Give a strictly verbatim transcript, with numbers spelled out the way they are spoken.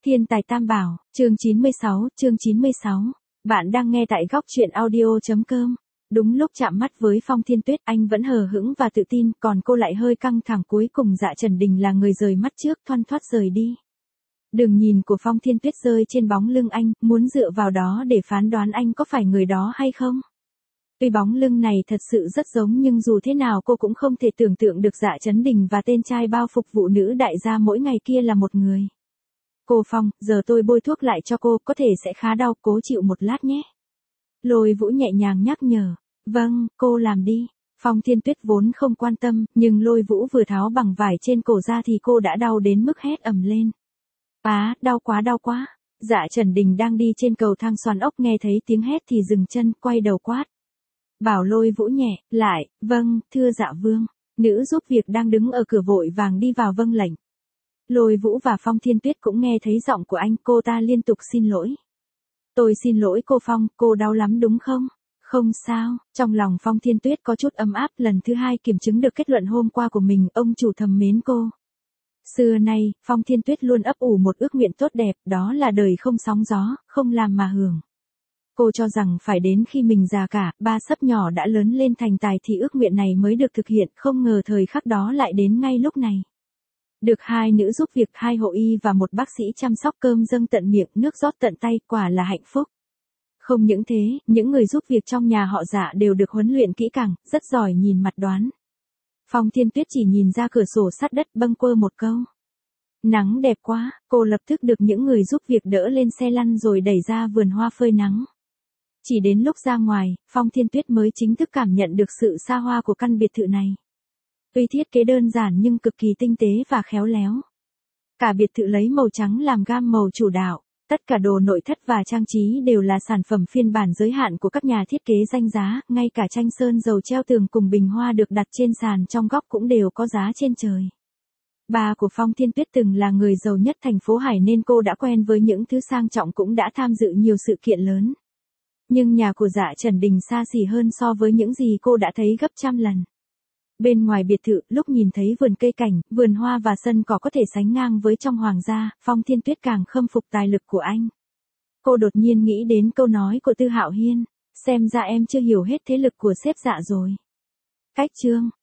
Thiên tài tam bảo, chương chín mươi sáu, chương chín mươi sáu. Bạn đang nghe tại góc truyện audio.com. Đúng lúc chạm mắt với Phong Thiên Tuyết, anh vẫn hờ hững và tự tin, còn cô lại hơi căng thẳng. Cuối cùng Dạ Trần Đình là người rời mắt trước, thoăn thoắt rời đi. Đường nhìn của Phong Thiên Tuyết rơi trên bóng lưng anh, muốn dựa vào đó để phán đoán anh có phải người đó hay không. Tuy bóng lưng này thật sự rất giống, nhưng dù thế nào cô cũng không thể tưởng tượng được Dạ Trấn Đình và tên trai bao phục vụ nữ đại gia mỗi ngày kia là một người. Cô Phong, giờ tôi bôi thuốc lại cho cô, có thể sẽ khá đau, cố chịu một lát nhé. Lôi Vũ nhẹ nhàng nhắc nhở. Vâng, cô làm đi. Phong Thiên Tuyết vốn không quan tâm, nhưng Lôi Vũ vừa tháo bằng vải trên cổ ra thì cô đã đau đến mức hét ầm lên. Á, đau quá đau quá. Dạ Trần Đình đang đi trên cầu thang xoắn ốc, nghe thấy tiếng hét thì dừng chân, quay đầu quát. Bảo Lôi Vũ nhẹ, lại, vâng, thưa dạ vương. Nữ giúp việc đang đứng ở cửa vội vàng đi vào vâng lệnh. Lôi Vũ và Phong Thiên Tuyết cũng nghe thấy giọng của anh, cô ta liên tục xin lỗi. Tôi xin lỗi cô Phong, cô đau lắm đúng không? Không sao, trong lòng Phong Thiên Tuyết có chút ấm áp, lần thứ hai kiểm chứng được kết luận hôm qua của mình, ông chủ thầm mến cô. Xưa nay, Phong Thiên Tuyết luôn ấp ủ một ước nguyện tốt đẹp, đó là đời không sóng gió, không làm mà hưởng. Cô cho rằng phải đến khi mình già cả, ba sấp nhỏ đã lớn lên thành tài thì ước nguyện này mới được thực hiện, không ngờ thời khắc đó lại đến ngay lúc này. Được hai nữ giúp việc, hai hộ y và một bác sĩ chăm sóc, cơm dâng tận miệng, nước rót tận tay, quả là hạnh phúc. Không những thế, những người giúp việc trong nhà họ Dạ đều được huấn luyện kỹ càng, rất giỏi nhìn mặt đoán. Phong Thiên Tuyết chỉ nhìn ra cửa sổ sát đất, bâng quơ một câu. Nắng đẹp quá, cô lập tức được những người giúp việc đỡ lên xe lăn rồi đẩy ra vườn hoa phơi nắng. Chỉ đến lúc ra ngoài, Phong Thiên Tuyết mới chính thức cảm nhận được sự xa hoa của căn biệt thự này. Tuy thiết kế đơn giản nhưng cực kỳ tinh tế và khéo léo. Cả biệt thự lấy màu trắng làm gam màu chủ đạo, tất cả đồ nội thất và trang trí đều là sản phẩm phiên bản giới hạn của các nhà thiết kế danh giá, ngay cả tranh sơn dầu treo tường cùng bình hoa được đặt trên sàn trong góc cũng đều có giá trên trời. Ba của Phong Thiên Tuyết từng là người giàu nhất thành phố Hải nên cô đã quen với những thứ sang trọng, cũng đã tham dự nhiều sự kiện lớn. Nhưng nhà của Dạ Trần Đình xa xỉ hơn so với những gì cô đã thấy gấp trăm lần. Bên ngoài biệt thự, lúc nhìn thấy vườn cây cảnh, vườn hoa và sân cỏ có thể sánh ngang với trong hoàng gia, Phong Thiên Tuyết càng khâm phục tài lực của anh. Cô đột nhiên nghĩ đến câu nói của Tư Hạo Hiên, xem ra em chưa hiểu hết thế lực của sếp Dạ rồi. Cách chương